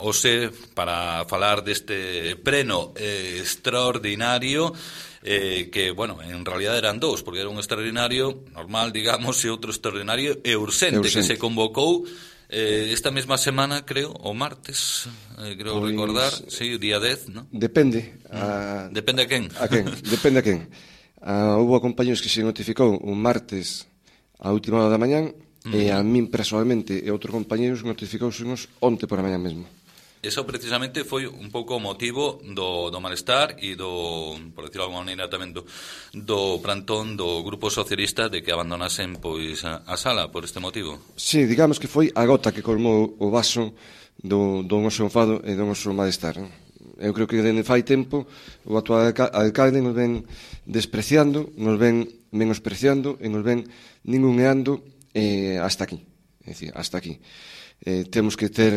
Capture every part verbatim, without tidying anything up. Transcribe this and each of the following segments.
hoxe para falar deste pleno eh, extraordinario eh, que, bueno, en realidad eran dous, porque era un extraordinario normal, digamos, e outro extraordinario e urxente, urxente. que se convocou eh, esta mesma semana, creo, o martes, eh, creo pues, recordar, sí, o día dez, ¿no? Depende. A... Depende a quen. A quen, depende a quen. Uh, houve compañeros que se notificou un martes a última hora da mañán, mm. e a min personalmente e outros compañeros notificóusenos onte por a mañán mesmo. Eso precisamente foi un pouco o motivo do, do malestar e do, por decirlo de alguma maneira tamén, do, do plantón do Grupo Socialista de que abandonasen pois a, a sala por este motivo. Sí, digamos que foi a gota que colmou o vaso do, do noso enfado e do noso malestar. Eu creo que dende fai tempo o actual alcalde nos ven despreciando, nos ven menospreciando e nos ven ninguneando eh, hasta aquí. É dicir, hasta aquí. Eh, temos que ter...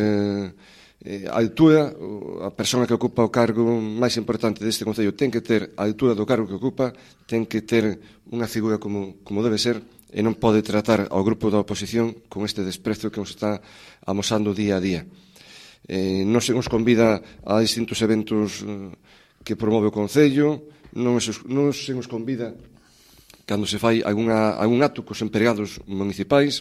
Eh, a altura, a persoa que ocupa o cargo máis importante deste concello ten que ter a altura do cargo que ocupa, ten que ter unha figura como, como debe ser e non pode tratar ao grupo da oposición con este desprezo que nos está amosando día a día. Eh, non se nos convida a distintos eventos eh, que promove o concello, non se, non se nos convida cando se fai alguna, algún acto cos empregados municipais,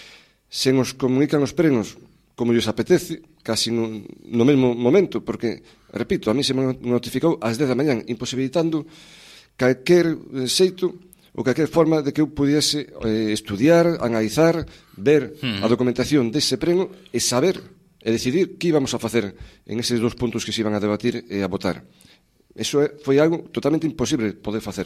se nos comunican os prenos como lles apetece, casi no, no mesmo momento, porque, repito, a mí se me notificou ás dez da mañán, imposibilitando calquer xeito ou calquer forma de que eu pudiese eh, estudiar, analizar, ver uh-huh. a documentación dese preno e saber e decidir que íbamos a facer en eses dos puntos que se iban a debatir e a votar. Eso foi algo totalmente imposible poder facer.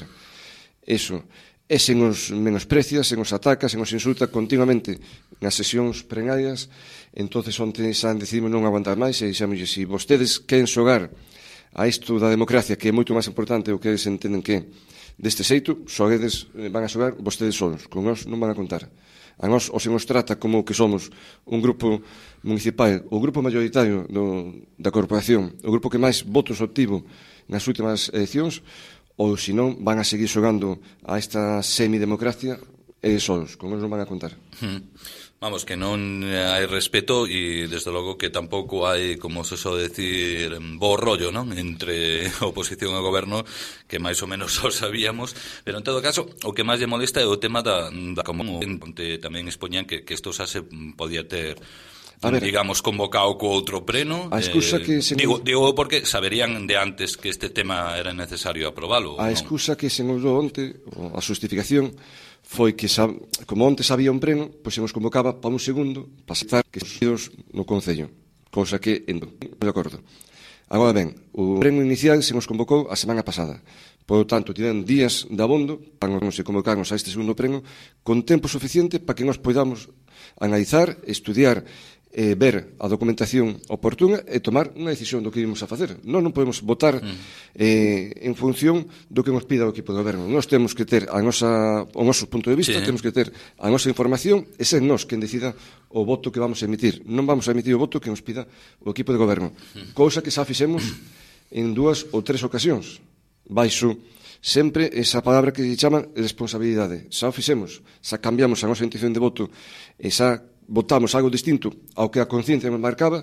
Eso. E se nos menosprecia, se nos ataca, se nos insulta continuamente nas sesións plenarias, entonces onte xa decidimos non aguantar máis e dixemos, se vostedes queren xogar a isto da democracia, que é moito máis importante o que eles entenden que deste xeito, xoguedes, van a xogar vostedes solos, con nós non van a contar. A nós ou se nos trata como que somos un grupo municipal, o grupo mayoritario do, da corporación, o grupo que máis votos obtivo nas últimas eleccións, ou se non van a seguir xogando a esta semidemocracia e solos, con nós non van a contar. Hmm. Vamos, que non hai respeto e desde logo que tampouco hai, como se so decir, bo rollo, non? Entre oposición e goberno, que máis ou menos o sabíamos, pero en todo caso o que máis lle molesta é o tema da, da común, onde tamén expoñan que, que isto xa se podía ter, a ver, digamos, convocado co outro pleno. A excusa eh, que se digo, digo porque saberían de antes que este tema era necesario aprobalo. A excusa que se nos dou onte, a justificación, foi que, como onte sabía un pleno, pois se nos convocaba para un segundo para estar que os no Concello, cousa que endo, de acordo. Agora ben, o pleno inicial se nos convocou a semana pasada. Por lo tanto, tiveron días de abondo para nos convocarnos a este segundo pleno con tempo suficiente para que nos podamos analizar, estudiar, eh, ver a documentación oportuna e tomar unha decisión do que íbamos a facer. Non, non podemos votar eh, en función do que nos pida o equipo de goberno. Nós temos que ter a nosa, o noso punto de vista, sí. Temos que ter a nosa información e ser nós quen decida o voto que vamos a emitir. Non vamos a emitir o voto que nos pida o equipo de goberno. Cousa que xa fixemos en dúas ou tres ocasións. Baixo sempre esa palabra que se chama responsabilidade. Xa o fixemos, xa cambiamos a nosa intención de voto e xa votamos algo distinto ao que a conciencia nos marcaba,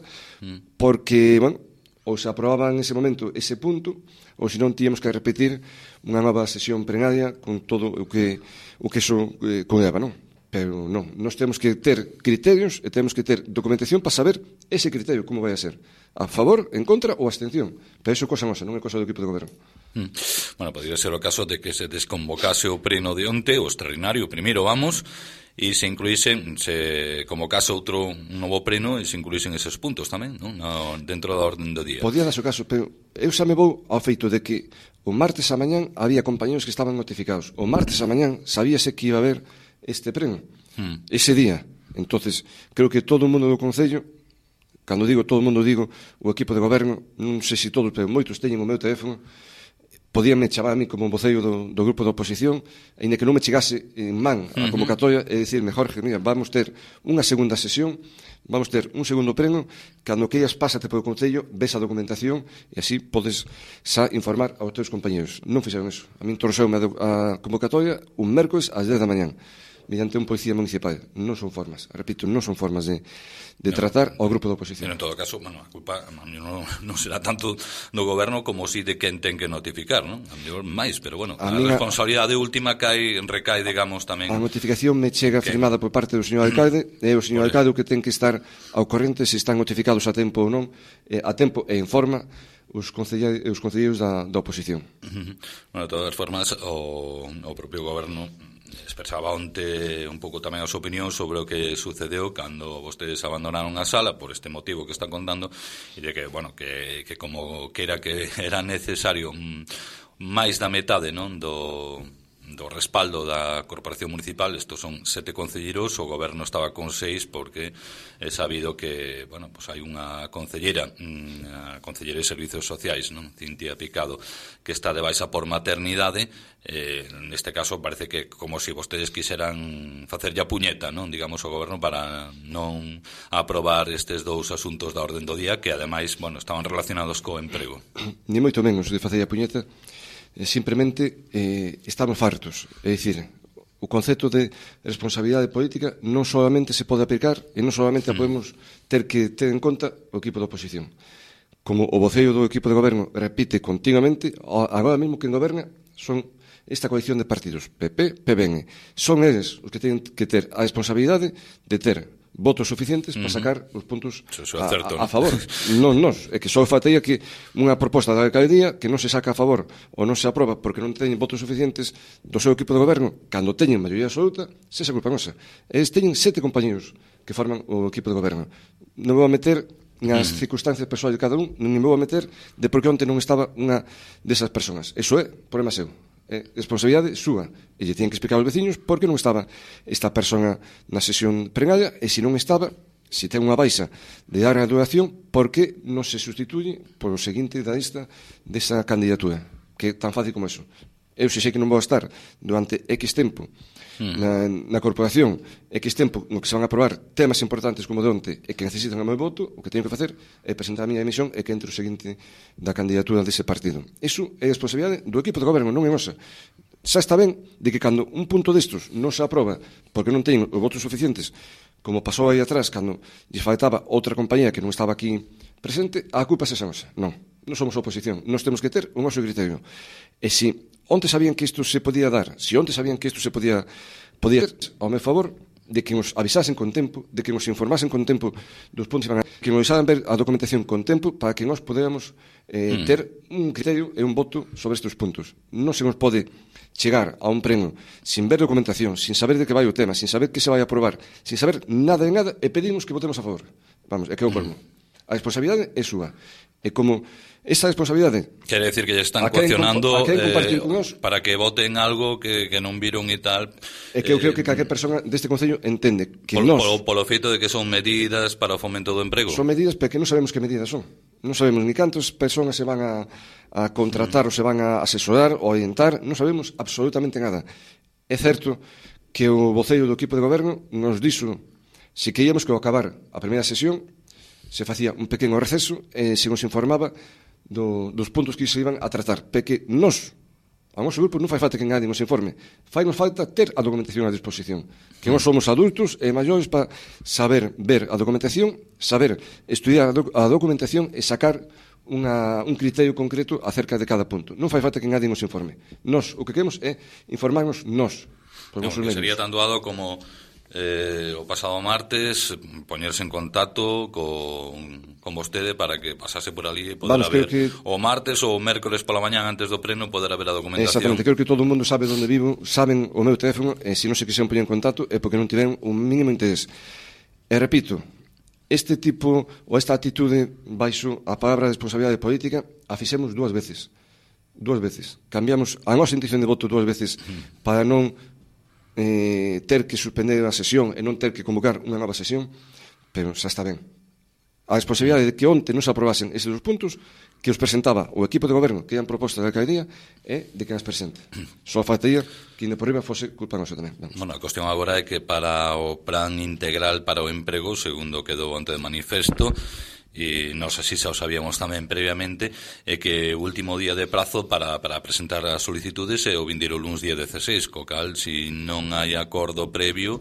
porque, bueno, ou se aprobaba en ese momento ese punto, ou se non tíamos que repetir unha nova sesión plenaria con todo o que o que eso eh, conlleva, non? Pero non, nós temos que ter criterios e temos que ter documentación para saber ese criterio como vai a ser. A favor, en contra ou abstención. Pero iso é cosa nosa, non é cosa do equipo de goberno. Hmm. Bueno, podría ser o caso de que se desconvocase o pleno de onte, o extraordinario, primeiro vamos, e se incluísen, se convocase outro un novo pleno e se incluísen eses puntos tamén, non? No, dentro da orden do día. Podía darse o caso, pero eu xa me vou ao feito de que o martes a mañán había compañeros que estaban notificados. O martes a mañán sabíase que iba a haber este pleno, hmm. ese día. Entonces, creo que todo o mundo do Concello, cando digo todo o mundo, digo o equipo de goberno, non sei se todos, pero moitos teñen o meu teléfono, podíanme chamar a mí como voceiro do, do grupo da oposición, ainda que non me chegase en man a convocatoria e dicirme, Jorge, mira, vamos ter unha segunda sesión, vamos ter un segundo pleno, cando que ellas pásate polo Concello, ves a documentación e así podes xa informar aos teus compañeros. Non fixeron eso. A mí torceume a convocatoria un mércoles ás dez da mañán. mediante un policía municipal. Non son formas, repito, non son formas de, de tratar ao grupo da oposición. Pero en todo caso, bueno, a culpa non, non será tanto do goberno como si de quen ten que notificar, non? A mellor máis, pero bueno, a, a responsabilidade última cae, recae, digamos, tamén... A notificación me chega que... firmada por parte do señor alcalde, e o señor alcalde o que ten que estar ao corrente se están notificados a tempo ou non, a tempo e en forma os concelleiros, os concelleiros da, da oposición. Uh-huh. Bueno, de todas formas, o, o propio goberno expresaba onte un pouco tamén a súa opinión sobre o que sucedeu cando vostedes abandonaron a sala por este motivo que están contando, e de que, bueno, que, que como que era que era necesario máis da metade, non, do... do respaldo da Corporación Municipal. Estos son sete concelleiros, o goberno estaba con seis porque é sabido que, bueno, pues hai unha concellera, a concellera de Servicios Sociais, non, Cintia Picado, que está de baixa por maternidade. Eh, neste caso parece que como se si vostedes quiseran facer ya puñeta, non, digamos, o goberno para non aprobar estes dous asuntos da orden do día que ademais, bueno, estaban relacionados co emprego. Ni moito menos de facer a puñeta. Simplemente eh, estamos fartos. É dicir, o concepto de responsabilidade política non solamente se pode aplicar e non solamente a podemos ter que ter en conta o equipo da oposición. Como o voceiro do equipo de goberno repite continuamente, agora mesmo que goberna son esta coalición de partidos, P P, P B N. Son eles os que teñen que ter a responsabilidade de ter votos suficientes para sacar os puntos a, a, a favor. Non nos, é que só faltaría que unha proposta da alcaldía que non se saca a favor ou non se aproba porque non teñen votos suficientes do seu equipo de goberno, cando teñen maioría absoluta, se esa culpa nosa. Eles teñen sete compañeros que forman o equipo de goberno. Non vou a meter nas circunstancias persoais de cada un, non me vou a meter de por que onte non estaba unha desas persoas. Eso é problema seu. É responsabilidade súa, e lle tienen que explicar aos veciños por que non estaba esta persona na sesión plenaria, e se non estaba, se ten unha baixa de larga duración, por que non se sustituye por o seguinte da lista desa candidatura, que é tan fácil como eso. Eu se sei que non vou estar durante X tempo na, na corporación, X tempo no que se van a aprobar temas importantes como de onte e que necesitan o meu voto, o que teño que facer é presentar a miña emisión e que entre o seguinte da candidatura dese partido. Iso é responsabilidade do equipo de goberno, non é nosa. Xa está ben de que cando un punto destos non se aproba porque non teñen os votos suficientes, como pasou aí atrás cando lle faltaba outra compañía que non estaba aquí presente, a culpa é esa nosa. Non, non somos oposición, nós temos que ter o noso criterio. E se onte sabían que isto se podía dar, se onte sabían que isto se podía podía ser ao meu favor, de que nos avisasen con tempo, de que nos informasen con tempo dos puntos que van a, que nos deixaran ver a documentación con tempo para que nós podéramos eh, mm. ter un criterio e un voto sobre estes puntos. Non se nos pode chegar a un pleno sin ver documentación, sin saber de que vai o tema, sin saber que se vai a aprobar, sin saber nada de nada e pedimos que votemos a favor. Vamos, é que é o colmo. A responsabilidade é súa. E como esa responsabilidade... Quere decir que lle están coaccionando eh, para que voten algo que, que non viron e tal... É que eu creo que calquer persona deste Concello entende que por, nos... Polo, polo feito de que son medidas para o fomento do emprego. Son medidas, pero que non sabemos que medidas son. Non sabemos ni cantas persoas se van a, a contratar mm. ou se van a asesorar ou orientar. Non sabemos absolutamente nada. É certo que o voceiro do equipo de goberno nos dixo se queríamos que ao acabar a primeira sesión se facía un pequeno receso e se nos informaba do, dos puntos que se iban a tratar. Porque nos, a noso grupo, non fai falta que nadie nos informe. Fai nos falta ter a documentación a disposición. Que nós somos adultos e maiores para saber ver a documentación, saber estudiar a, doc a documentación e sacar unha, un criterio concreto acerca de cada punto. Non fai falta que nadie nos informe. Nos, o que queremos é informarnos nos. No, que sería tan doado como... Eh, o pasado martes poñerse en contacto con, con vostede para que pasase por ali e poder vamos, ver que... o martes ou o mércoles pola mañán antes do pleno poder haber a documentación. Exactamente, creo que todo o mundo sabe onde vivo, saben o meu teléfono e se non se quixeron poñer en contacto é porque non tiveron un mínimo interés. E repito, este tipo ou esta atitude baixo a palabra de responsabilidade política a fixemos dúas veces dúas veces, cambiamos a nosa intención de voto dúas veces para non Eh, ter que suspender a sesión e non ter que convocar unha nova sesión, pero xa está ben. A responsabilidade de que onte non se aprobasen eses dos puntos que os presentaba o equipo de goberno que ian proposta da alcaldía é de que nas presente. Só faltaría que inde por riba fose culpa nosa tamén. Vamos. Bueno, a cuestión agora é que para o plan integral para o emprego, segundo quedou onte de manifesto, e nós así xa o sabíamos tamén previamente, é que o último día de prazo para, para presentar as solicitudes é o vindeiro luns día dezasseis, co cal, se non hai acordo previo,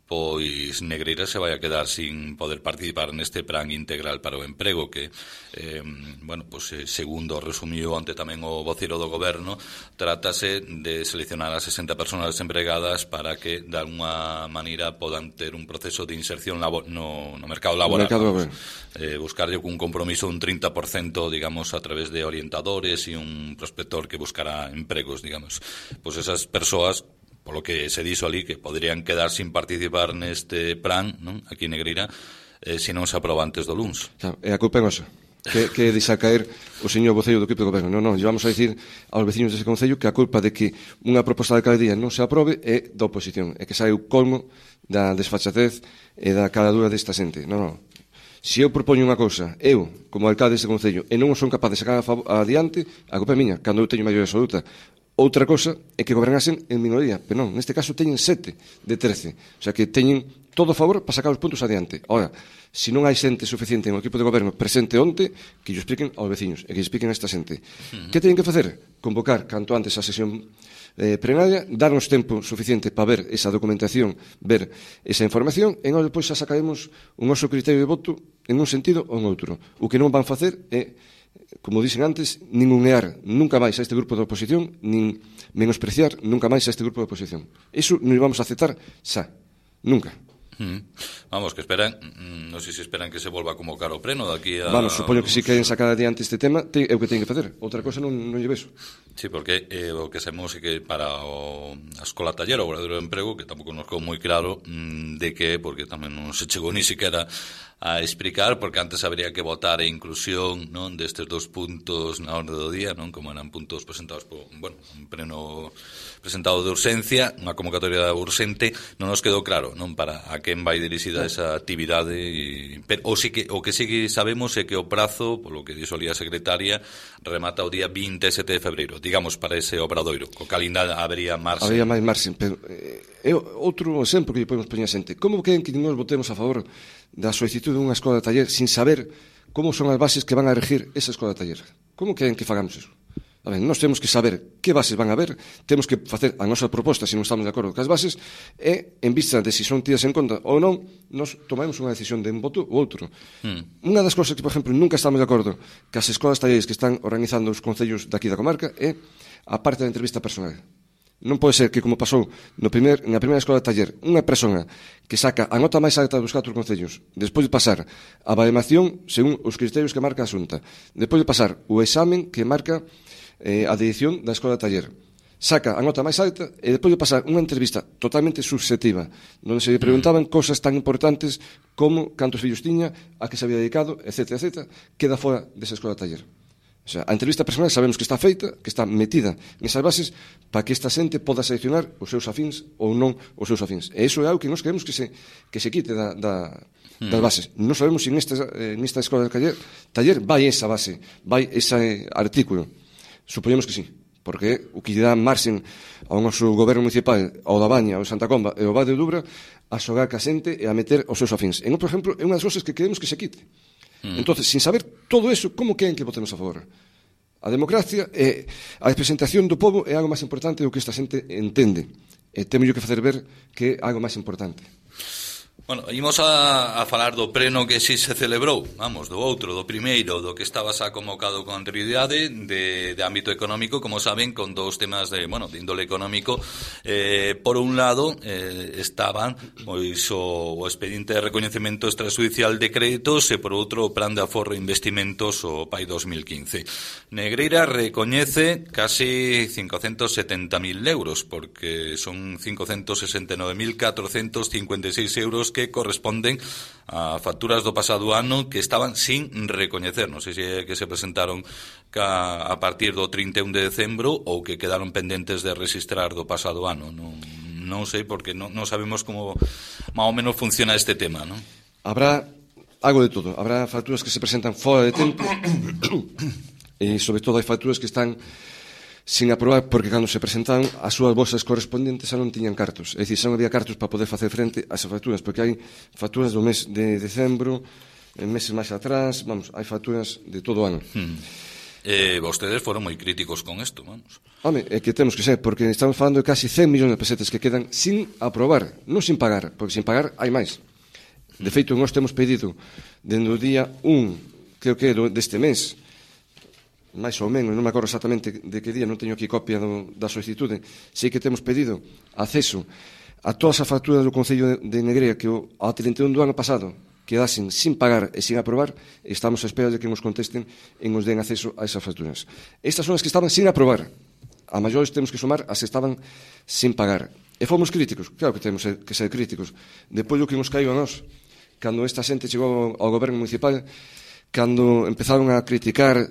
pois Negreira se vai a quedar sin poder participar neste plan integral para o emprego que, eh, bueno, pois, segundo resumiu onte tamén o vocero do goberno, trátase de seleccionar a sesenta persoas empregadas para que, de alguma maneira, podan ter un proceso de inserción labo- no, no mercado laboral. Mercado, vamos, eh, buscarlle un compromiso un trinta por cento, digamos, a través de orientadores e un prospector que buscará empregos, digamos. Pois esas persoas, polo que se dixo ali, que poderían quedar sin participar neste plan, non? Aquí en Negreira, eh, se non se aproba antes do luns. Claro, e a culpa é nosa, que, que deixa caer o señor voceiro do equipo de goberno. Non, non, vamos a dicir aos veciños dese concello que a culpa de que unha proposta de alcaldía non se aprobe é da oposición, é que sai o colmo da desfachatez e da caladura desta xente. Non, non. Se eu propoño unha cousa, eu, como alcalde deste concello, e non son capaz de sacar adiante, a culpa é miña, cando eu teño maioría absoluta. Outra cosa é que gobernasen en minoría, pero non, neste caso teñen sete de trece, o sea que teñen todo a favor para sacar os puntos adiante. Ora, se non hai xente suficiente no equipo de goberno presente onte, que lle expliquen aos veciños e que lle expliquen a esta xente. Uh-huh. Que teñen que facer? Convocar canto antes a sesión eh, plenaria, darnos tempo suficiente para ver esa documentación, ver esa información, e nós depois xa sacaremos un noso criterio de voto en un sentido ou en outro. O que non van facer é, como dixen antes, ningunear nunca máis a este grupo de oposición, nin menospreciar nunca máis a este grupo de oposición. Iso non vamos a aceptar xa, nunca. Mm. Vamos, que esperan, non sei se esperan que se volva a convocar o pleno daqui a... Vamos, supoño que si queren sacar adiante este tema, é o que teñen que facer. Outra cosa non, non lle vexo. Sí, porque eh, o que sabemos é que para o, a escola taller, o verdadeiro emprego, que tampouco nos quedou moi claro mm, de que, porque tamén non se chegou ni siquiera a explicar, porque antes habría que votar a inclusión, non, destes dos puntos na orde do día, non, como eran puntos presentados por, bueno, un pleno presentado de urxencia, unha convocatoria urxente, non nos quedou claro, non, para a quen vai dirixida esa actividade, e, pero, o, sí que, o que sí que sabemos é que o prazo, polo que dixo ali a secretaria, remata o día vinte e sete de febreiro, digamos, para ese obradoiro, co cal ainda habería marxen. Habería máis marxen, pero eh, é outro exemplo que lle podemos poñer a xente. Como queren que nós votemos a favor da solicitud dunha escola de taller sin saber como son as bases que van a regir esa escola de taller? Como queren que fagamos eso? A ver, nós temos que saber que bases van a haber, temos que facer a nosa proposta se non estamos de acordo com as bases, e en vista de se son tidas en conta ou non, nós tomamos unha decisión de un voto ou outro. Mm. Unha das cousas que, por exemplo, nunca estamos de acordo que as escolas talleres que están organizando os concellos daqui da comarca é a parte da entrevista personal. Non pode ser que, como pasou no primer, na primeira escola de taller, unha persona que saca a nota máis alta dos catro concellos, despois de pasar a baremación según os criterios que marca a Xunta, despois de pasar o examen que marca eh, a dirección da escola de taller, saca a nota máis alta e despois de pasar unha entrevista totalmente subjetiva, onde se lle preguntaban cosas tan importantes como cantos fillos tiña, a que se había dedicado, etcétera, etcétera, queda fora desa escola de taller. O sea, a entrevista personal sabemos que está feita, que está metida nesas bases para que esta xente poda seleccionar os seus afíns ou non os seus afíns. E iso é algo que nós queremos que se, que se quite da, da, mm. das bases. Non sabemos se nesta, eh, nesta escola de taller, taller vai esa base, vai ese artículo. Supoñemos que sí, porque o que lle dá marxen ao noso goberno municipal, ao da Baña, ao Santa Comba e ao Vade de Dubra, a xogar ca xente e a meter os seus afíns. E non, por exemplo, é unha das cousas que queremos que se quite. Mm. Entonces, sin saber todo eso, como queren que votemos a favor? A democracia e a representación do povo é algo máis importante do que esta xente entende. E temos que facer ver que é algo máis importante. Bueno, imos a, a falar do pleno que si se celebrou, vamos, do outro, do primeiro, do que estaba xa convocado con anterioridade, de, de ámbito económico, como saben, con dous temas de, bueno, de índole económico. Eh, por un lado, eh, estaban pois, o, o expediente de recoñecemento extrajudicial de créditos e por outro o plan de aforro e investimentos o P A I dos mil quince. Negreira recoñece casi cincocentos setenta mil euros, porque son cincocentos sesenta e nove mil catrocentos cincuenta e seis euros que corresponden a facturas do pasado ano que estaban sin recoñecer. Non sei se é que se presentaron ca, a partir do trinta e un de decembro ou que quedaron pendentes de registrar do pasado ano. Non, non sei, porque non, non sabemos como máis ou menos funciona este tema, non? Habrá algo de todo. Habrá facturas que se presentan fora de tempo e, sobre todo, hai facturas que están sin aprobar, porque cando se presentaban as súas bolsas correspondentes xa non tiñan cartos, é dicir, xa non había cartos para poder facer frente a esas facturas, porque hai facturas do mes de decembro, en meses máis atrás, vamos, hai facturas de todo o ano. Hmm. Eh, vostedes foron moi críticos con isto, vamos. Home, é que temos que ser, porque estamos falando de casi cen millóns de pesetas que quedan sin aprobar, non sin pagar, porque sin pagar hai máis. De feito, nós temos pedido dende o día un, creo que deste mes, máis ou menos, non me acordo exactamente de que día, non teño aquí copia do, da solicitude, sei que temos pedido acceso a todas as facturas do Concello de Negrea que ao trinta e un do ano pasado quedasen sin pagar e sin aprobar, e estamos a espera de que nos contesten e nos den acceso a esas facturas. Estas son as que estaban sin aprobar. A maiores temos que sumar as que estaban sin pagar. E fomos críticos, claro que temos que ser críticos. Depois do que nos caiu a nós, cando esta xente chegou ao goberno municipal, cando empezaron a criticar,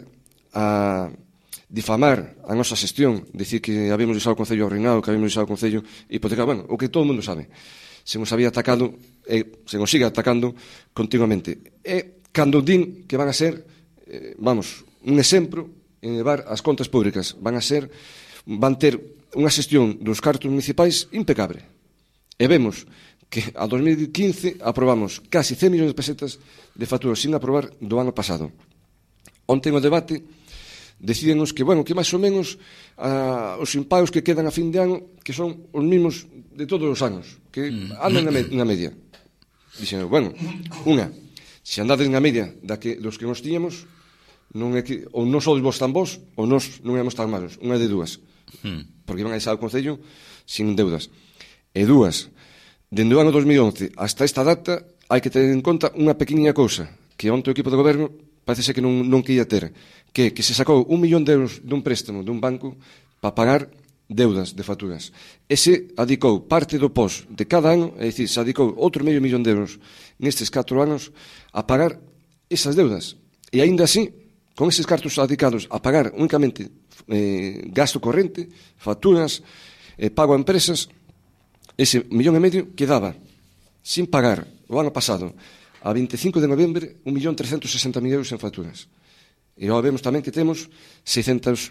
a difamar a nosa xestión, dicir que habíamos usado o Concello arruinado, que habíamos usado o Concello hipotecado, bueno, o que todo o mundo sabe. Se nos había atacado, e se nos sigue atacando continuamente. E cando din que van a ser, eh, vamos, un exemplo en levar as contas públicas, van a ser, van ter unha xestión dos cartos municipais impecable. E vemos que a dos mil quince aprobamos casi cen millóns de pesetas de facturas sin aprobar do ano pasado. Onte no debate decídenos que, bueno, que máis ou menos ah, os impagos que quedan a fin de ano que son os mismos de todos os anos, que andan na, me na media. Dixen, bueno, unha, se andades na media da que, dos que nos tiñamos, non é que, ou non sodes vos tan vos, ou nós non éramos tan malos, unha de dúas, porque iban a deixar o Concello sin deudas. E dúas, dende o ano dos mil once hasta esta data, hai que ter en conta unha pequeniña cousa, que onte o equipo de goberno parece ser que non, non quería ter, que, que se sacou un millón de euros dun préstamo dun banco para pagar deudas de facturas. E se adicou parte do pos de cada ano, é dicir, se adicou outro medio millón de euros nestes catro anos a pagar esas deudas. E aínda así, con eses cartos adicados a pagar únicamente eh, gasto corrente, facturas, eh, pago a empresas, ese millón e medio quedaba sin pagar o ano pasado a veinticinco de novembro un millón trescentos e sesenta mil euros en facturas. E agora vemos tamén que temos seiscentos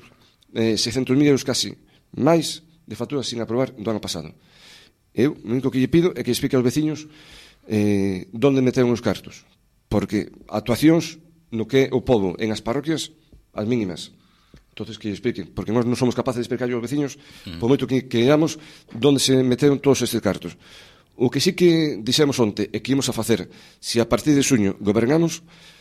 mil euros casi máis de facturas sin aprobar do ano pasado. Eu, o único que lle pido é que explique aos veciños eh, onde meteron os cartos, porque actuacións no que é o pobo en as parroquias as mínimas. Entonces que lle expliquen, porque nós non somos capaces de explicar aos veciños mm. por moito que queramos onde se meteron todos estes cartos. O que sí que dixemos onte e que ímos a facer, se a partir de xuño gobernamos,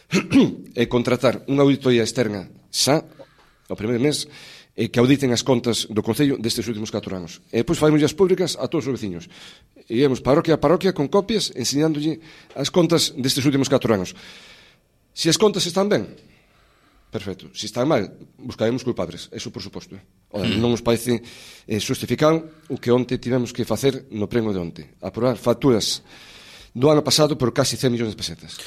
é contratar unha auditoría externa xa, o primeiro mes, e que auditen as contas do Concello destes últimos catro anos. E depois faimos as públicas a todos os veciños. E íamos parroquia a parroquia con copias enseñándolle as contas destes últimos catro anos. Se as contas están ben, perfecto. Se están mal, buscaremos culpables. Eso por suposto. Ora, non nos parece eh, justificado o que onte tivemos que facer no pleno de onte. Aprobar facturas do ano pasado por casi cen millóns de pesetas.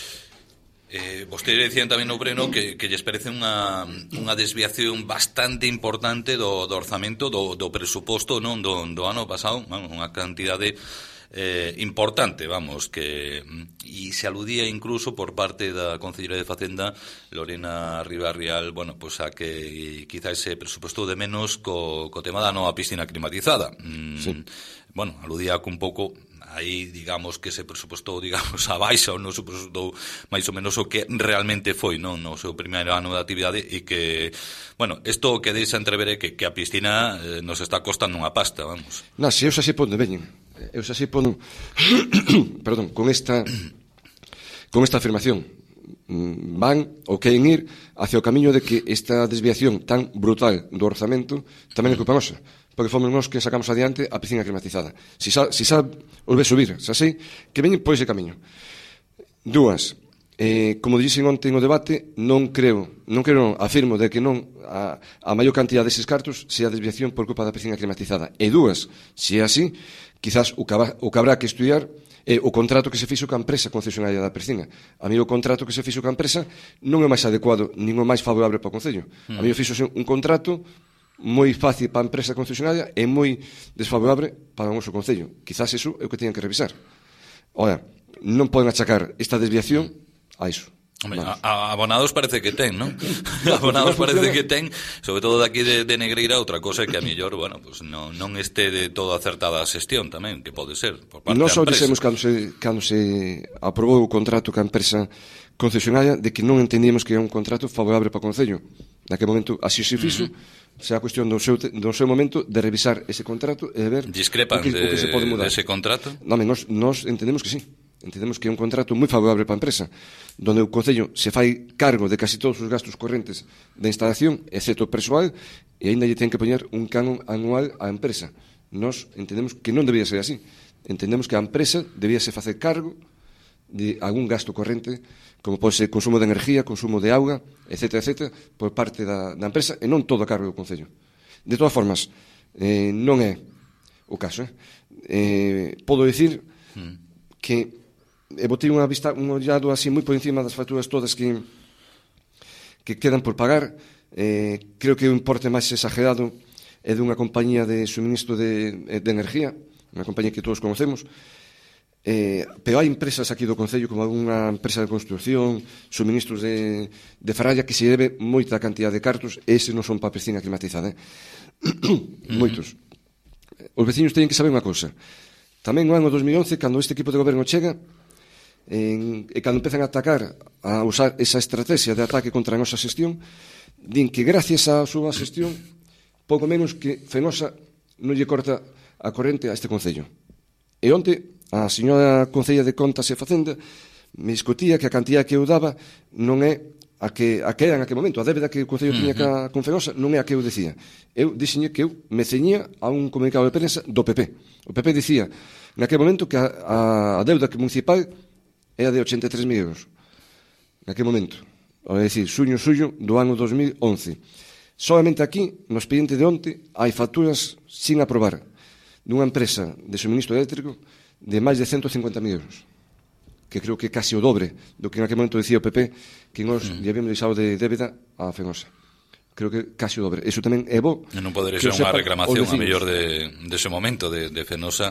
Eh, vostedes decían tamén no pleno que, que lles parece unha, unha desviación bastante importante do, do orzamento, do, do presuposto non do, do ano pasado, bueno, unha cantidade eh, importante, vamos, que e se aludía incluso por parte da Concelleira de Facenda Lorena Ribarrial, bueno, pues a que quizá ese presuposto de menos co, co tema da nova piscina climatizada. Mm, sí. Bueno, aludía un pouco aí, digamos, que se presupostou, digamos, a baixa ou non se presupostou máis ou menos o que realmente foi, non, no seu primeiro ano de actividade e que, bueno, isto que deixa entrever é que, que a piscina eh, nos está costando unha pasta, vamos. Non, se eu xa sei por onde veñen. Eu xa sei por onde... Perdón, con esta con esta afirmación van ou queren ir hacia o camiño de que esta desviación tan brutal do orzamento tamén é culpa nosa, porque fomos nós que sacamos adiante a piscina climatizada. Si xa, si xa os ve subir, xa sei que veñen por ese camiño. Dúas, eh, como dixen onte no debate, non creo, non creo, afirmo de que non a, a maior cantidad deses cartos sea a desviación por culpa da piscina climatizada. E dúas, se é así, quizás o que, o que habrá que estudiar é o contrato que se fixo ca empresa concesionaria da piscina. A mí o contrato que se fixo ca empresa non é máis adecuado, nin o máis favorable para o Concello. A mí o fixo un contrato moi fácil para a empresa concesionaria e moi desfavorable para o noso Concello. Quizás iso é o que teñan que revisar. Ora, non poden achacar esta desviación a iso. Hombre, a, a abonados parece que ten, ¿no? Abonados parece que ten, sobre todo daqui de, de Negreira, outra cosa é que a mellor, bueno, pues non, non este de todo acertada a xestión tamén, que pode ser por parte non da só empresa. dixemos cando se, cando se aprobou o contrato ca empresa concesionaria de que non entendíamos que era un contrato favorable para o Concello. Naquele momento así se fixo, uh -huh. será cuestión do seu, do seu momento de revisar ese contrato e de ver discrepan o que, de, o que se pode mudar. Dese contrato? Non, nos, nos entendemos que sí. Entendemos que é un contrato moi favorable para a empresa, donde o Concello se fai cargo de casi todos os gastos correntes da instalación, excepto o persoal, e aínda lle ten que poñer un canon anual á empresa. Nos entendemos que non debía ser así. Entendemos que a empresa debía se facer cargo de algún gasto corrente, como pode ser consumo de energía, consumo de auga, etcétera, etcétera, por parte da, da empresa, e non todo a cargo do Concello. De todas formas, eh, non é o caso. Eh? Eh, podo dicir mm. que e botei unha vista, un ollado así moi por encima das facturas todas que que quedan por pagar. Eh, creo que o importe máis exagerado é dunha compañía de suministro de, de energía, unha compañía que todos conocemos, eh, pero hai empresas aquí do Concello, como unha empresa de construcción, suministros de, de Ferralla, que se debe moita cantidad de cartos, e ese non son para piscina climatizada, eh? Moitos. Os veciños teñen que saber unha cousa. Tamén no ano dos mil once, cando este equipo de goberno chega, En, e cando empezan a atacar, a usar esa estrategia de ataque contra a nosa xestión, din que gracias á súa xestión pouco menos que Fenosa non lle corta a corrente a este Concello. E onte a señora Concella de Contas e Facenda me discutía que a cantidad que eu daba non é a que, a que era en aquel momento, a débeda que o Concello tiña ca, con Fenosa non é a que eu decía. Eu dixenlle que eu me ceñía a un comunicado de prensa do P P. O P P dicía naquele momento que a, a, a débeda municipal era de ochenta e tres mil euros. Naquele momento. É dicir, suño suyo do ano dos mil once. Solamente aquí, no expediente de onte, hai facturas sin aprobar dunha empresa de suministro eléctrico de máis de ciento cincuenta mil euros. Que creo que é casi o dobre do que en aquele momento dicía o P P que nos mm. lle habíamos deixado de débeda a Fenosa. Creo que casi o dobre. Eso tamén é bo. Non podería ser unha reclamación a mellor de, de ese momento de, de Fenosa,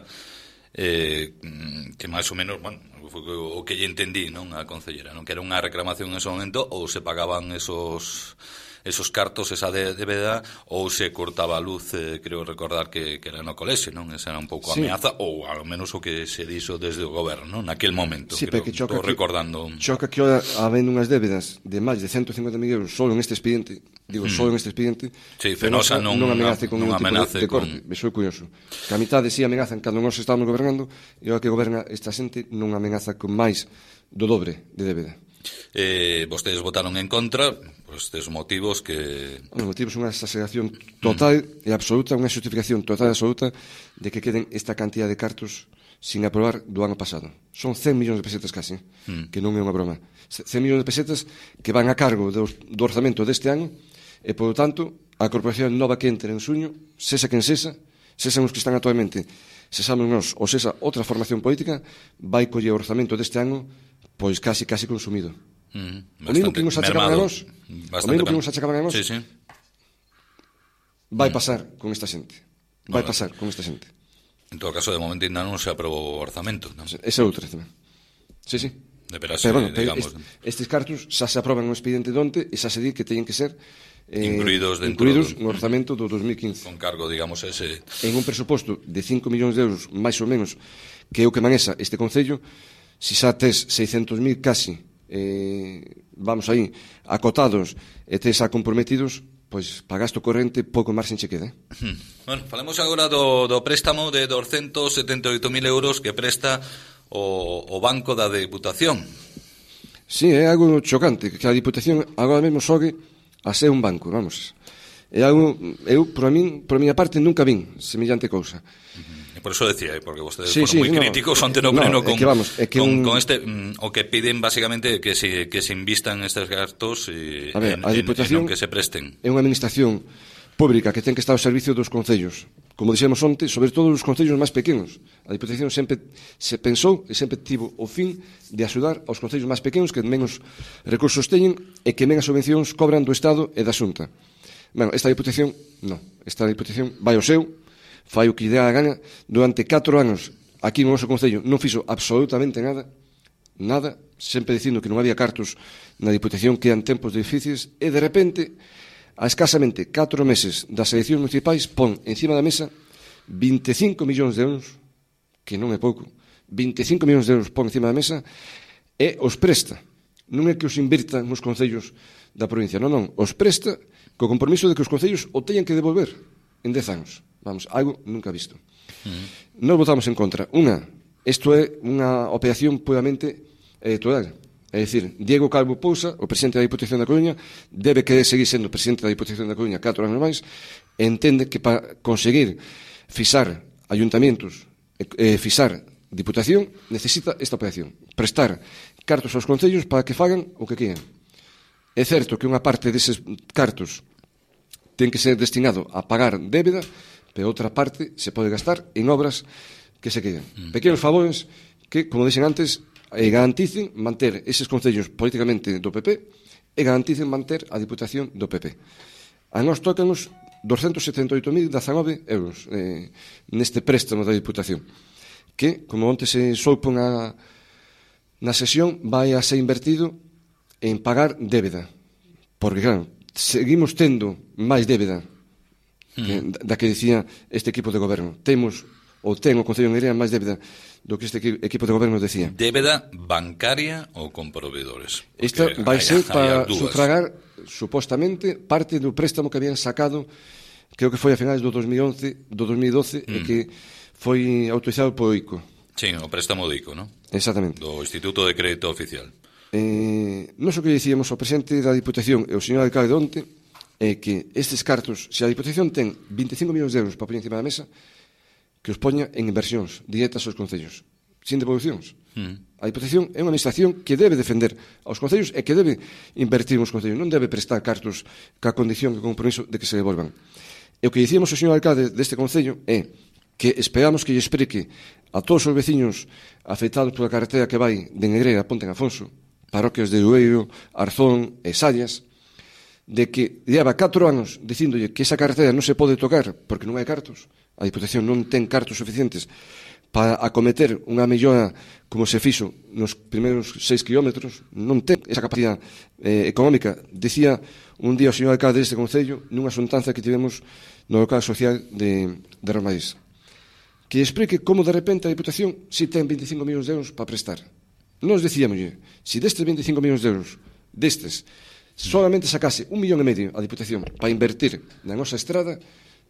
eh, que máis ou menos, bueno, foi o que lle entendí, non, a concellera, non, que era unha reclamación en ese momento, ou se pagaban esos esos cartos, esa débeda, ou se cortaba a luz, eh, creo recordar que, que era no colexio, non? Esa era un pouco a sí. ameaza, ou ao menos o que se dixo desde o goberno, non? Naquel momento, sí, creo, que choca estou recordando. Choca que ahora habendo unhas débedas de máis de ciento cincuenta mil euros solo en este expediente, digo, mm. solo en este expediente, sí, Fenosa non, non amenace con non un tipo de, de corte. Con... Me sou curioso. Que a mitad de si amenazan cando nós estamos gobernando, e o que goberna esta xente non amenaza con máis do dobre de débeda. Eh, vostedes votaron en contra por estes motivos que... Os motivos son unha exageración total mm. e absoluta, unha justificación total e absoluta de que queden esta cantidad de cartos sin aprobar do ano pasado. Son cen millóns de pesetas casi, mm. que non é unha broma. cen millóns de pesetas que van a cargo do, do orzamento deste ano e, por lo tanto, a corporación nova que entre en suño, sesa quen sesa, sesan os que están actualmente, sesamos nós ou sesa outra formación política, vai coller o orzamento deste ano pois casi, casi consumido. Mm, o mismo que nos achacaban a nós, o mismo que nos achacaban a nós, sí, sí. vai pasar con esta xente. Vai bueno, pasar con esta xente. En todo caso, de momento ainda non se aprobou o orzamento, non? Ese é outro tema. Sí, sí. De perase, pero, bueno, digamos. Est, estes cartos xa se aproban no expediente de onte e xa se di que teñen que ser eh, incluídos, dentro incluídos do, no orzamento do dos mil quince. Con cargo, digamos, ese... En un presuposto de cinco millóns de euros, máis ou menos, que é o que manexa este Concello, si xa tes seiscentos mil casi, eh, vamos aí, acotados e tes xa comprometidos, pois pa gasto corrente pouco marxen che queda. Eh? Bueno, falemos agora do, do préstamo de doscientos setenta e oito mil euros que presta o, o Banco da Deputación. Sí, é algo chocante, que a Diputación agora mesmo xogue a ser un banco, vamos. É algo, eu, por a min, por a miña parte, nunca vin semellante cousa. Uh-huh. E por eso decía, porque vostedes sí, foron sí, moi no, críticos ante no pleno no, con, que vamos, que con, un... con este, mm, o que piden basicamente que se, que se invistan estes gastos e, a ver, en, a Diputación en, en que se presten. É unha administración pública que ten que estar ao servicio dos concellos. Como dixemos onte, sobre todo os concellos máis pequenos. A Diputación sempre se pensou e sempre tivo o fin de axudar aos concellos máis pequenos que menos recursos teñen e que menos subvencións cobran do Estado e da Xunta. Bueno, esta Diputación, non. Esta Diputación vai ao seu, fai o que lle dá a gana. Durante catro anos, aquí no noso Concello, non fixo absolutamente nada, nada, sempre dicindo que non había cartos na Diputación, que eran tempos difíciles, e de repente, a escasamente catro meses das eleccións municipais, pon encima da mesa vinte e cinco millóns de euros, que non é pouco, vinte e cinco millóns de euros pon encima da mesa, e os presta non é que os invirtan nos concellos da provincia, non, non, os presta co compromiso de que os concellos o teñan que devolver en dez anos. Vamos, algo nunca visto. Mm. Nos votamos en contra. Unha, isto é unha operación puramente electoral. É dicir, Diego Calvo Pousa, o presidente da Diputación da Coruña, debe querer seguir sendo presidente da Diputación da Coruña catro anos máis, e entende que para conseguir fixar ayuntamientos e fixar Diputación necesita esta operación, prestar cartos aos concellos para que fagan o que quieran. É certo que unha parte deses cartos ten que ser destinado a pagar débeda, pero outra parte se pode gastar en obras que se quedan. Mm. Pequenos favores que, como dixen antes, e garanticen manter eses concellos políticamente do P P e garanticen manter a Diputación do P P. A nós tócanos doscientos setenta e oito mil dezanove euros eh, neste préstamo da Diputación, que, como onte se soupo na, na sesión, vai a ser invertido en pagar débeda. Porque, claro, seguimos tendo máis débeda que, mm. da que dicía este equipo de goberno. Temos, ou ten o Concello de Negrea máis débeda do que este equipo de goberno decía. Débeda bancaria ou con proveedores? Esta vai ser para sufragar, supostamente, parte do préstamo que habían sacado, creo que foi a finais do dos mil once, do dos mil doce, mm. e que foi autorizado por o I C O. Sí, o préstamo do I C O, non? Exactamente. Do Instituto de Crédito Oficial. Eh, non o que dicíamos ao presidente da Diputación e ao señor alcalde onte é que estes cartos, se a Diputación ten vinte e cinco millóns de euros para poñer encima da mesa, que os poña en inversións directas aos concellos, sin devolucións. Mm. A Diputación é unha administración que debe defender aos concellos e que debe invertir nos concellos, non debe prestar cartos ca condición e compromiso de que se devolvan. E o que dicíamos ao señor alcalde deste concello é que esperamos que lle explique a todos os veciños afectados pola carretera que vai de Negreira a Ponte en Afonso, parroquias de Dueiro, Arzón e Sallas, de que leva catro anos dicíndolle que esa carretera non se pode tocar porque non hai cartos, a Diputación non ten cartos suficientes para acometer unha mellora como se fixo nos primeiros seis kilómetros, non ten esa capacidade eh, económica. Dicía un día o señor alcalde deste concello nunha xuntanza que tivemos no local social de, de Romaís, que explique como de repente a Diputación si ten vinte e cinco millóns de euros para prestar. Nos decíamos, se destes vinte e cinco millóns de euros, destes, solamente sacase un millón e medio a Diputación para invertir na nosa estrada,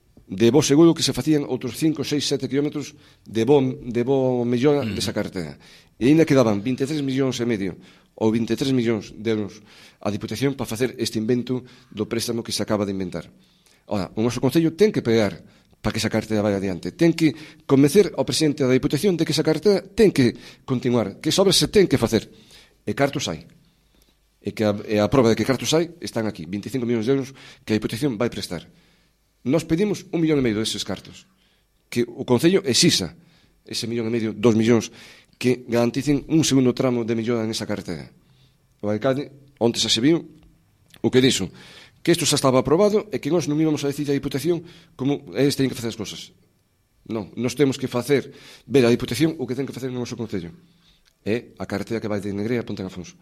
de bo seguro que se facían outros cinco, seis, sete kilómetros de bo, de bo mellora mm. desa carretera. E ainda quedaban vinte e tres millóns e medio ou vinte e tres millóns de euros a Diputación para facer este invento do préstamo que se acaba de inventar. Ora, o noso Concello ten que pegar para que esa carretera vai adiante. Ten que convencer ao presidente da Diputación de que esa carretera ten que continuar, que as obras se ten que facer. E cartos hai. E que a, e a prova de que cartos hai están aquí, vinte e cinco millóns de euros que a Diputación vai prestar. Nós pedimos un millón e medio deses cartos, que o Concello exixa ese millón e medio, dos millóns, que garanticen un segundo tramo de mellora nesa carretera. O alcalde, onte xa se viu, o que dixo, que isto xa estaba aprobado e que nós non íbamos a decir a Diputación como eles teñen que facer as cosas. Non, nós temos que facer ver a Diputación o que ten que facer no noso Concello. É a carretera que vai de Negrea a Ponte en Afonso.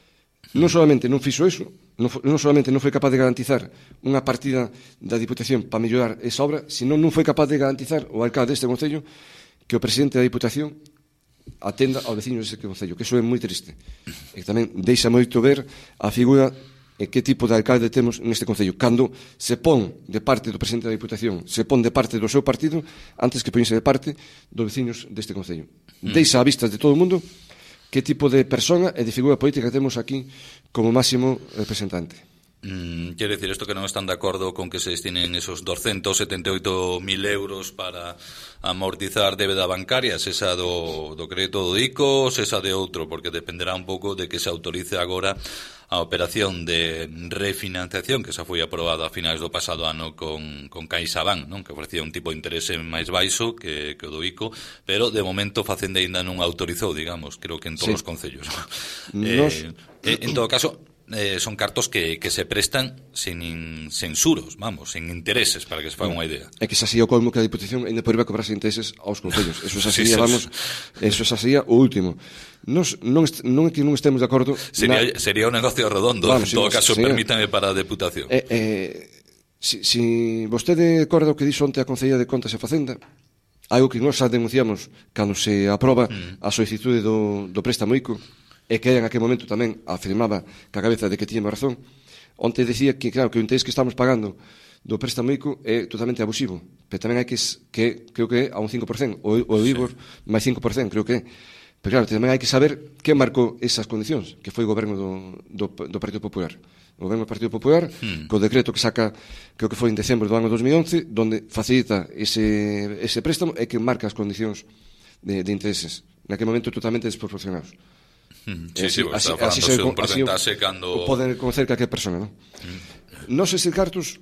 Non solamente non fixo iso, non, non solamente non foi capaz de garantizar unha partida da Diputación para mellorar esa obra, sino non foi capaz de garantizar o alcalde deste Concello que o presidente da Diputación atenda aos veciños deste Concello, que iso é moi triste. E tamén deixa moito ver a figura e que tipo de alcalde temos neste Concello, cando se pon de parte do presidente da Diputación, se pon de parte do seu partido, antes que ponse de parte dos veciños deste Concello. Mm. Deixa a vista de todo o mundo que tipo de persona e de figura política temos aquí como máximo representante. Mm, quere decir isto que non están de acordo con que se destinen esos doscientos setenta e oito mil euros para amortizar débeda bancaria, se esa do, do crédito do I C O, se esa de outro, porque dependerá un pouco de que se autorice agora a operación de refinanciación que xa foi aprobada a finais do pasado ano con, con CaixaBank, non? Que ofrecía un tipo de interese máis baixo que, que o do I C O, pero de momento Facenda ainda non autorizou, digamos, creo que en todos sí. os concellos. Nos... Eh, en todo caso, Eh, son cartos que, que se prestan sin censuros, vamos, sin intereses, para que se faga unha idea. É que xa sería o colmo que a Diputación ainda podría cobrarse intereses aos concellos. Eso xa sería, vamos, eso xa sería o último. Nos, non, est, non é que non estemos de acordo... Sería, na... sería un negocio redondo, vamos, en todo si, caso, sería... permítame para a Deputación. Eh, eh, si, si vostede acorda o que dixo onte a Concellería de Contas e Facenda, algo que nós xa denunciamos cando se aproba mm. a solicitude do, do préstamo I C O, e que en aquel momento tamén afirmaba ca cabeza de que tiñamos razón. Onte decía que, claro, que o interés que estamos pagando do préstamo ICO é totalmente abusivo, pero tamén hai que, que creo que é a un cinco por cento, o, o Euribor máis cinco por cento, creo que é. Pero claro, tamén hai que saber que marcou esas condicións, que foi o goberno do, do, do Partido Popular. O goberno do Partido Popular, hmm. co decreto que saca, creo que foi en decembro do ano dos mil once, donde facilita ese, ese préstamo e que marca as condicións de, de intereses. Naquele momento totalmente desproporcionados. Hmm. Sí, así, sí, así, está así, así, un porcentaxe cando... Poden conocer calquer persona, non? Hmm. Nos estes cartos,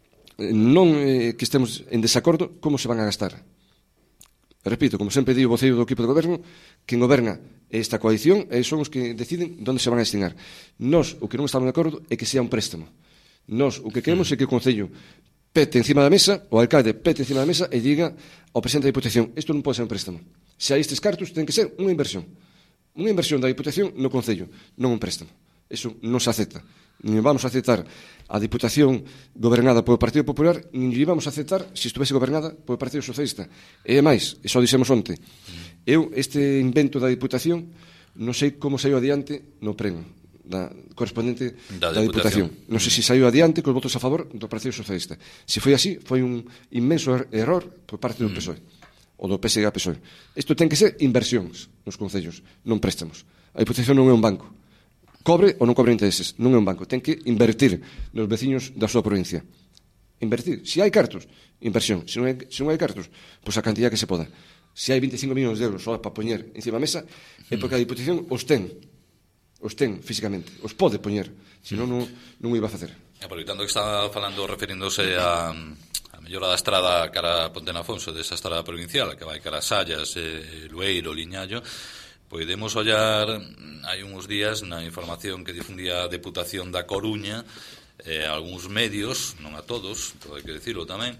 non eh, que estemos en desacordo, como se van a gastar? Repito, como sempre di o voceiro do equipo de goberno, quen goberna esta coalición e son os que deciden onde se van a destinar. Nos, o que non estamos de acordo é que sea un préstamo. Nos, o que queremos é que o Concello pete encima da mesa, o alcalde pete encima da mesa e diga ao presidente da Diputación, isto non pode ser un préstamo. Se hai estes cartos, ten que ser unha inversión. Unha inversión da Diputación no Concello, non un préstamo. Eso non se acepta. Nin vamos a aceptar a Diputación gobernada polo Partido Popular, nin vamos a aceptar se estuvese gobernada polo Partido Socialista. E máis, e só dixemos onte, eu este invento da Diputación non sei como saiu adiante no pleno da correspondente da, da Diputación. Diputación. Non sei se saiu adiante cos votos a favor do Partido Socialista. Se foi así, foi un inmenso error por parte do P S O E ou do P S D A P S O E. Isto ten que ser inversións nos concellos, non préstamos. A Diputación non é un banco. Cobre ou non cobre intereses, non é un banco. Ten que invertir nos veciños da súa provincia. Invertir. Se hai cartos, inversión. Se non hai, se non hai cartos, pois a cantidad que se poda. Se hai veinticinco millóns de euros só para poñer encima da mesa, é porque a Diputación os ten. Os ten físicamente. Os pode poñer. Senón non, non o iba a facer. Aproveitando que está falando, referíndose a... a mellora da estrada cara a Ponte Afonso, desa estrada provincial, que vai cara a Sallas, eh, Lueiro, Liñallo, podemos ollar hai uns días na información que difundía a Deputación da Coruña, eh, algúns medios, non a todos, todo hai que dicirlo tamén,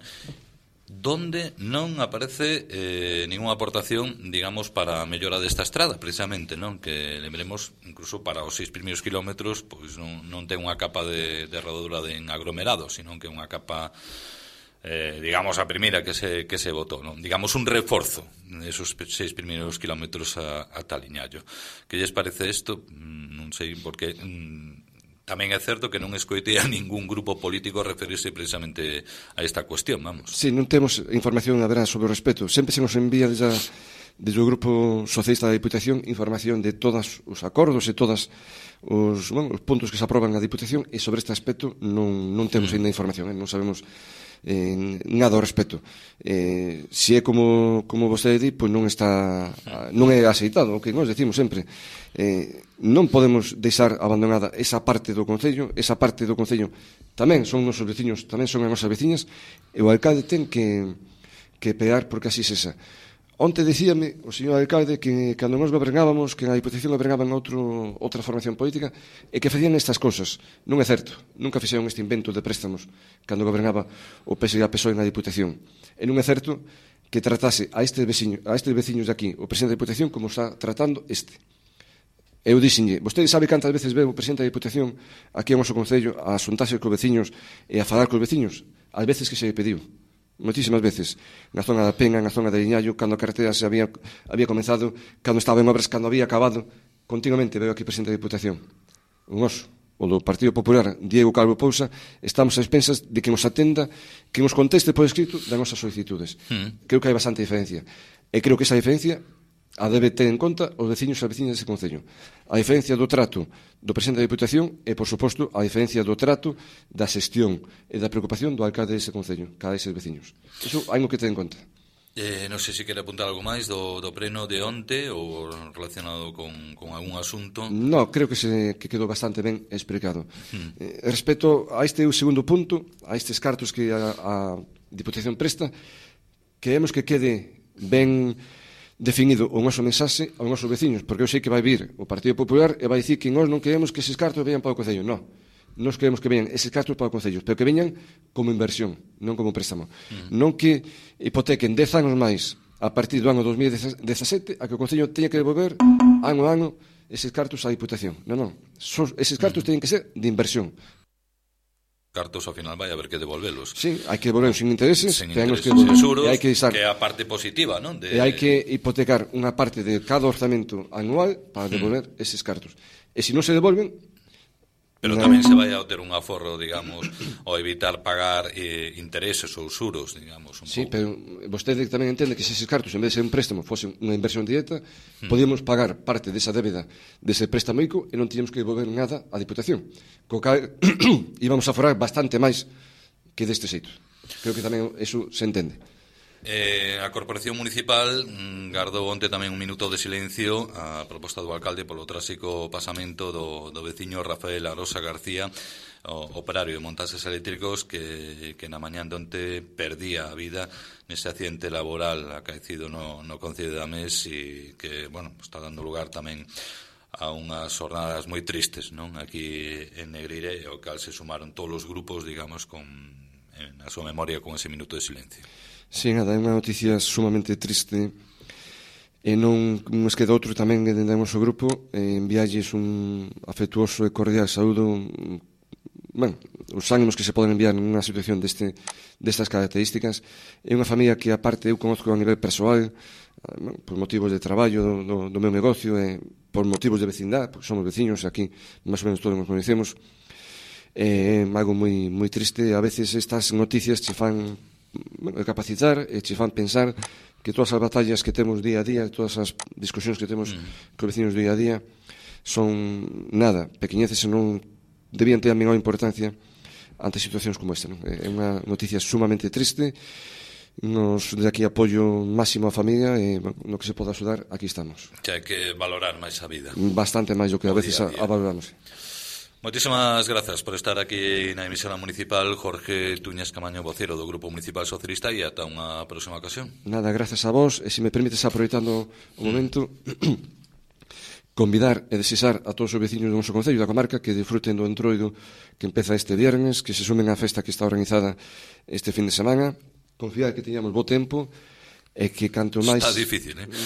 donde non aparece eh, ninguna aportación, digamos, para a mellora desta estrada, precisamente, non? Que lembremos, incluso para os seis primeiros kilómetros, pois non, non ten unha capa de, de rodadura de aglomerado, sino que é unha capa... Eh, digamos a primeira que se, que se votou, non? Digamos un reforzo esos seis primeiros kilómetros a, a Taliñallo. Que lles parece isto? Non sei, porque mm, tamén é certo que non escoitei a ningún grupo político referirse precisamente a esta cuestión, vamos. Sí, non temos información, a verdad, sobre o respeto. Sempre se nos envía desde, desde o Grupo Socialista da Diputación información de todos os acordos e todos os, bueno, os puntos que se aproban na Diputación, e sobre este aspecto non, non temos ainda información, eh? Non sabemos eh, nada ao respecto. Eh, se é como, como vostede di, pois non está, non é aceitado, o que nós decimos sempre. Eh, non podemos deixar abandonada esa parte do Concello, esa parte do Concello tamén son nosos veciños, tamén son as nosas veciñas, e o alcalde ten que, que pear porque así sexa. Onte dicíame o señor alcalde que cando nós gobernábamos, que na Diputación gobernaban outro, outra formación política, e que facían estas cousas. Non é certo. Nunca fixeron este invento de préstamos cando gobernaba o P S D A P S O E na Diputación. E non é certo que tratase a estes veciños, a estes veciños de aquí, o presidente da Diputación, como está tratando este. Eu dixenlle, vostede sabe cantas veces ve o presidente da Diputación aquí en o noso Concello a xuntarse cos veciños e a falar cos veciños? As veces que se pediu. Moitísimas veces, na zona da Penga, na zona de Liñallo, cando a carretera se había, había comenzado, cando estaba en obras, cando había acabado, continuamente veo aquí o presidente da Diputación. O noso, o do Partido Popular, Diego Calvo Pousa, estamos a expensas de que nos atenda, que nos conteste por escrito das nosas solicitudes. Mm. Creo que hai bastante diferencia. E creo que esa diferencia a debe ter en conta os veciños e as veciñas dese Concello. A diferencia do trato do presidente da Diputación e, por suposto, a diferencia do trato da xestión e da preocupación do alcalde dese Concello, cada deses veciños. Iso hai que ter en conta. Eh, non sei se quere apuntar algo máis do, do pleno de onte ou relacionado con, con algún asunto. No, creo que, se, que quedou bastante ben explicado. Hmm. Eh, respecto a este segundo punto, a estes cartos que a, a Diputación presta, queremos que quede ben definido o noso mensaxe aos nosos veciños, porque eu sei que vai vir o Partido Popular e vai dicir que nós non queremos que eses cartos veñan para o Concello. Non, nós queremos que veñan eses cartos para o Concello, pero que veñan como inversión, non como préstamo. Mm. Non que hipotequen dez anos máis a partir do ano dos mil dezasete a que o Concello teña que devolver ano a ano eses cartos á Diputación. Non, non, eses cartos mm. teñen que ser de inversión. cartos ao final vai haber que devolvelos. Sí, hai que devolver sin intereses, sin intereses intereses que, e xuros, e hai que, estar, que é a parte positiva, non? De... E hai que hipotecar unha parte de cada orzamento anual para devolver mm. eses cartos. E se non se devolven... Pero no... tamén se vai a ter un aforro, digamos, ao evitar pagar eh, intereses ou xuros, digamos, un sí, pouco. pero vostede tamén entende que se eses cartos, en vez de ser un préstamo, fose unha inversión directa, mm. podíamos pagar parte desa débeda dese préstamo ico e non tíamos que devolver nada á Diputación. Co cal íbamos a aforrar bastante máis que deste xeito. Creo que tamén eso se entende. Eh, a Corporación Municipal mm, gardou onte tamén un minuto de silencio a proposta do alcalde polo tráxico pasamento do, do veciño Rafael Arosa García, o operario de montaxes eléctricos que, que na mañán de onte perdía a vida nese accidente laboral acaecido no, no Concello de Ames e que, bueno, está dando lugar tamén a unhas jornadas moi tristes, non? Aquí en Negreira, ao cal se sumaron todos os grupos, digamos, con, en a súa memoria con ese minuto de silencio. Sí, nada, é unha noticia sumamente triste e non nos queda outro tamén que dende o noso grupo eh, envialles un afectuoso e cordial saúdo, bueno, os ánimos que se poden enviar nunha situación deste, destas características. É unha familia que aparte eu conozco a nivel persoal, bueno, por motivos de traballo do, do, do meu negocio e por motivos de vecindade, porque somos veciños aquí, máis ou menos todos nos conhecemos. É algo moi, moi triste. A veces estas noticias che fan, bueno, capacitar e che fan pensar que todas as batallas que temos día a día, todas as discusións que temos mm. con vecinos día a día son nada, pequeñeces e non debían ter a menor importancia ante situacións como esta, non? É unha noticia sumamente triste. Nos de aquí apoio máximo á familia e no que se poda axudar, aquí estamos. Que hai que valorar máis a vida. Bastante máis do que a veces a, a valoramos. Moitísimas grazas por estar aquí na emisora municipal, Jorge Tuñas Camaño, vocero do Grupo Municipal Socialista, e ata unha próxima ocasión. Nada, grazas a vos, e se me permites, aproveitando o momento, convidar e desexar a todos os veciños do noso concello da comarca que disfruten do entroido que empeza este viernes, que se sumen á festa que está organizada este fin de semana, confiar que teñamos bo tempo e que canto máis... Está difícil, eh?